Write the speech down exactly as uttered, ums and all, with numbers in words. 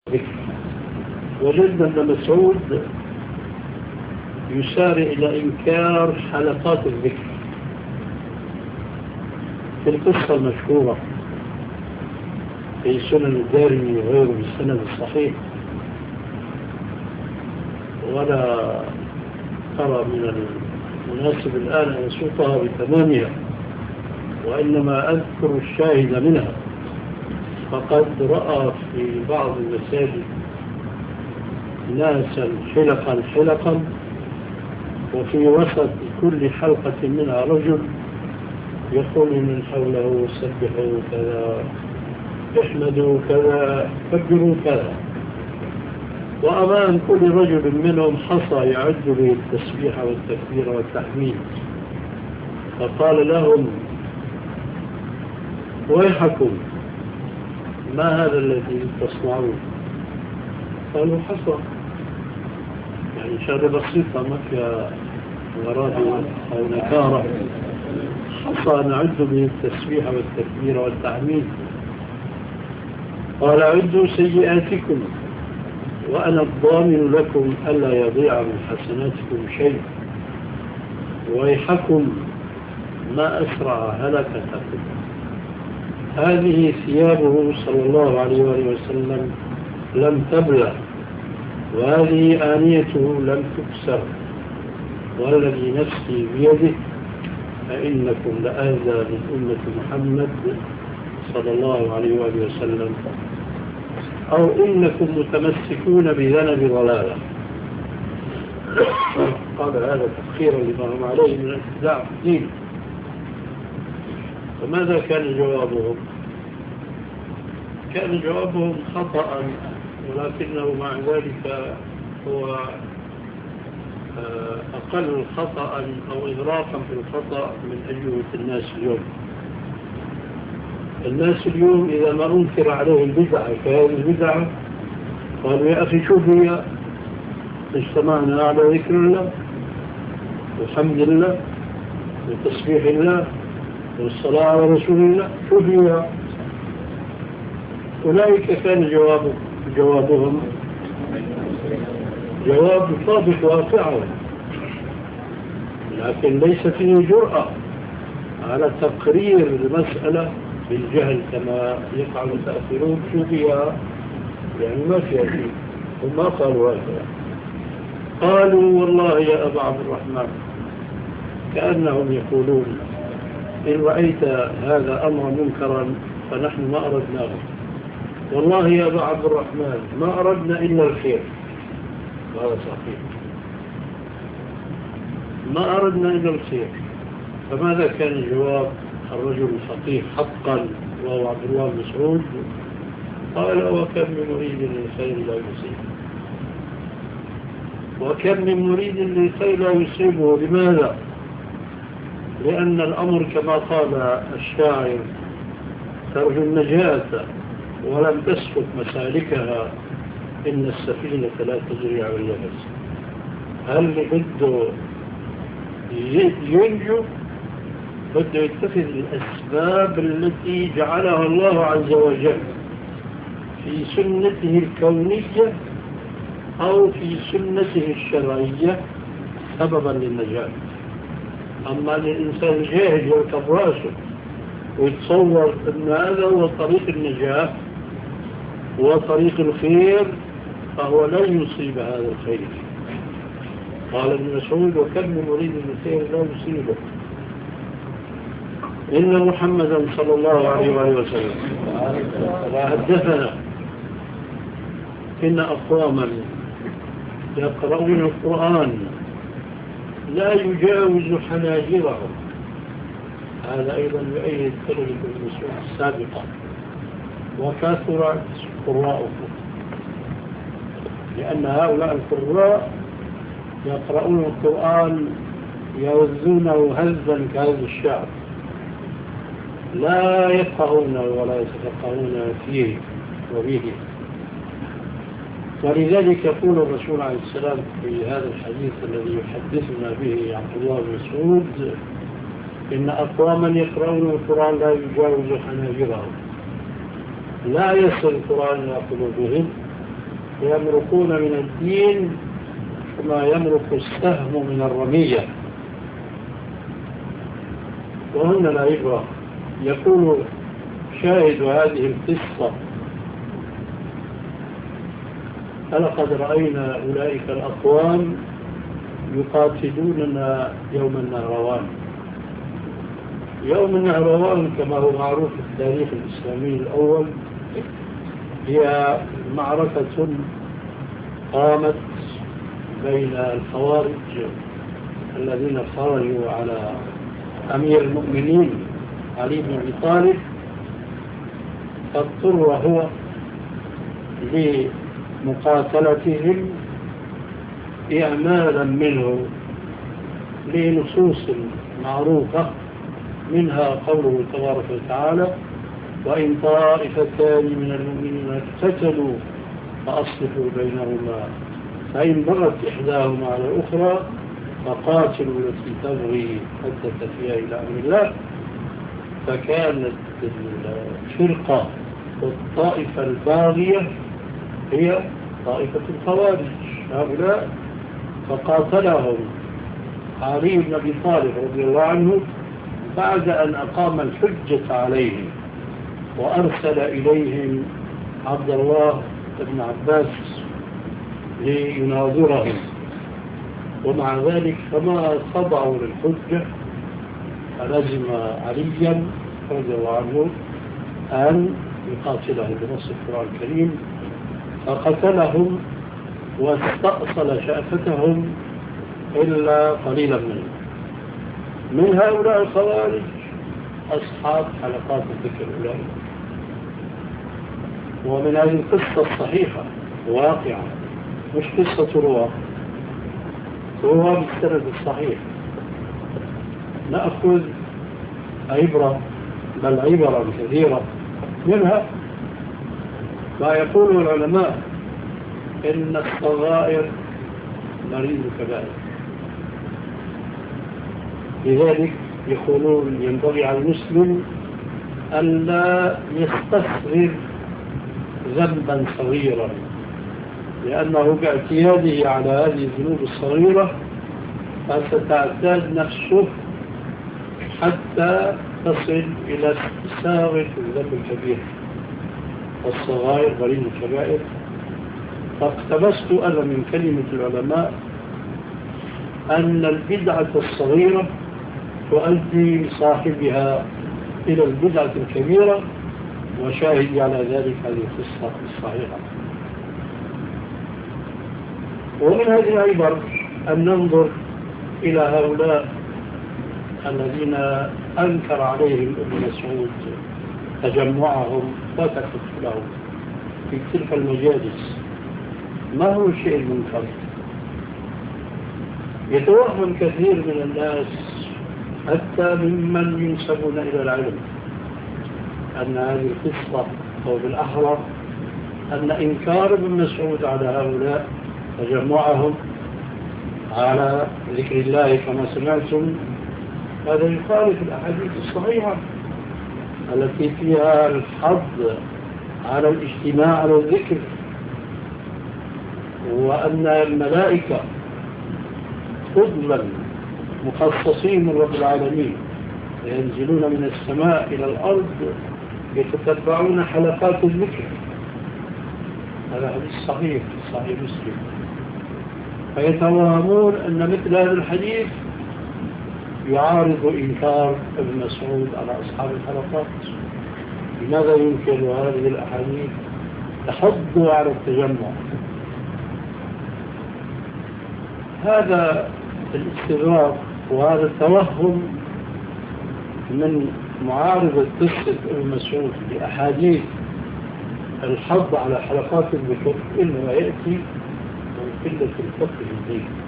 وجدنا ابن مسعود يسارع إلى إنكار حلقات الذكر في القصة المشهورة في سنن الدارمي وغيره بالسند الصحيح، ولا أرى من المناسب الآن أن أسوقها بتمامها، وإنما أذكر الشاهد منها. فقد رأى في بعض المساجد ناسا حلقا حلقا، وفي وسط كل حلقة منها رجل يقول من حوله سبحوا كذا، احمدوا كذا، كبروا كذا، وأمام كل رجل منهم حصى يعد به التسبيح والتكبير والتحميد. فقال لهم ويحكم ما هذا الذي تصنعون؟ قالوا حصى، يعني شغلة بسيطة ما فيها غرابة أو نكارة، حصى نعد به التسبيح والتكبير والتحميد. قال عدوا سيئاتكم وأنا الضامن لكم ألا يضيع من حسناتكم شيء، ويحكم ما أسرع هلكتكم. هذه ثيابه صلى الله عليه وآله وسلم لم تبلى، وهذه آنيته لم تكسر، والذي نفسي بيده فإنكم لآذى من أمة محمد صلى الله عليه وآله وسلم، أو إنكم متمسكون بذنب ضلالة. قال هذا تفخيرا لما هم عليه من الابتداع في الدين. فماذا كان جوابهم؟ كان جوابهم خطأ، ولكنه مع ذلك هو أقل خطأ أو إغراقا في الخطأ من أجوبة الناس اليوم. الناس اليوم إذا ما أنكر عليه البدعة فهذه البدعة قالوا يا أخي شوف هي اجتمعنا على ذكر الله والحمد لله وتسبيح الله والصلاة على رسول الله، شوف هي. أولئك كان جواب جوابهم جواب طابق واقعه، لكن ليس فيه جرأة على تقرير المسألة بالجهل كما يقع المتأخرون. شو فيها؟ يعني ما فيها شيء. وما قالوا هكذا، قالوا والله يا أبا عبد الرحمن كأنهم يقولون إن رأيت هذا أمر منكرا فنحن ما أردناه، والله يا أبا عبد الرحمن ما أردنا إلا الخير. هذا صحيح، ما أردنا إلا الخير. فماذا كان جواب الرجل الفقيه حقا وهو عبد الله بن مسعود؟ قال وكم من مريد للخير لا يصيبه، وكم من مريد للخير لا يصيبه. لماذا؟ لأن الأمر كما قال الشاعر ترجو النجاة ولم تسلك مسالكها إن السفينة لا تجري على اليبس. هل بده ينجو؟ بده يتخذ الأسباب التي جعلها الله عز وجل في سنته الكونية أو في سنته الشرعية سببا للنجاة. أما الإنسان الجاهل يركب راسه ويتصور أن هذا هو طريق النجاة وطريق الخير، فهو لن يصيب هذا الخير. قال ابن مسعود وكم من مريد الخير لا يصيبه. إن محمدا صلى الله عليه وآله وسلم حدثنا إن أقواما يقرؤون القرآن لا يجاوز حناجرهم. هذا أيضا يؤيد كلمة ابن مسعود السابقة، وكثرت قراءهم، لأن هؤلاء القراء يقرؤون القرآن يوزونه هزا كهذا الشعر، لا يفقهون ولا يتفقهون فيه وبه. ولذلك يقول الرسول عليه السلام في هذا الحديث الذي يحدثنا به عبد الله بن مسعود إن أقواما يقرؤون القرآن لا يجاوز حناجرهم، لا يصل القرآن إلى قلوبهم يمرقون من الدين كما يمرق السهم من الرمية. وهنا العبرة. يقول شاهد هذه القصة: ألقد رأينا أولئك الأقوام يقاتلوننا يوم النهروان. يوم النهروان كما هو معروف في التاريخ الإسلامي الأول هي معركة قامت بين الخوارج الذين خرجوا على أمير المؤمنين علي بن أبي طالب، فاضطر هو لمقاتلتهم إعمالا منه لنصوص معروفة، منها قوله تبارك وتعالى: وإن طائفتان من المؤمنين اقتتلوا فأصلحوا بينهما فإن بغت إحداهما على الأخرى فقاتلوا التي تبغي حتى تفيء إلى أمر الله. فكانت الفرقة والطائفة الباغية هي طائفة الخوارج هؤلاء، فقاتلهم علي بن أبي طالب رضي الله عنه بعد أن أقام الحجة عليهم وأرسل إليهم عبد الله بن عباس ليناظرهم، ومع ذلك فما خضعوا للحجة، فلزم عليا رضي الله عنه أن يقاتلهم بنص القرآن الكريم، فقتلهم واستأصل شأفتهم إلا قليلا منهم. من هؤلاء الخوارج أصحاب حلقات الذكر الأولى. ومن هذه القصة الصحيحة واقعة، مش قصة رواة، رواة بالسند الصحيح، نأخذ عبرة، بل عبرة كثيرة منها ما يقوله العلماء إن الصغائر مريض كبائر. لذلك يقولون ينبغي على المسلم ألا يستصغر ذنبا صغيرا، لأنه باعتياده على هذه الذنوب الصغيرة فستعتاد نفسه حتى تصل إلى استساغة الذنب الكبير. والصغائر مريض الكبائر. فاقتبست أنا من كلمة العلماء أن البدعة الصغيرة تؤدي صاحبها إلى البدعة الكبيرة، وشاهد على ذلك هذه القصة الصحيحة. ومن هذه العبر أن ننظر إلى هؤلاء الذين أنكر عليهم ابن مسعود تجمعهم وتكتلهم في تلك المجالس. ما هو الشيء المنكر؟ يتوهم كثير من الناس حتى ممن ينسبون إلى العلم أن هذه القصة، أو بالأحرى أن إنكار ابن مسعود على هؤلاء تجمعهم على ذكر الله كما سمعتم هذا يخالف الأحاديث الصحيحة التي فيها الحض على الاجتماع على الذكر، وأن الملائكة فضلا مخصصين من رب العالمين ينزلون من السماء إلى الأرض يتتبعون حلقات الذكر. هذا حديث صحيح في صحيح مسلم. فيتوهمون أن مثل هذا الحديث يعارض إنكار ابن مسعود على أصحاب الحلقات. لماذا ينكر هذه الأحاديث تحض على التجمع؟ هذا الاستغراب وهذا التوهم من معارضة قصة ابن مسعود لأحاديث الحض على حلقات الذكر إنما يأتي من قلة الفقه في الدين.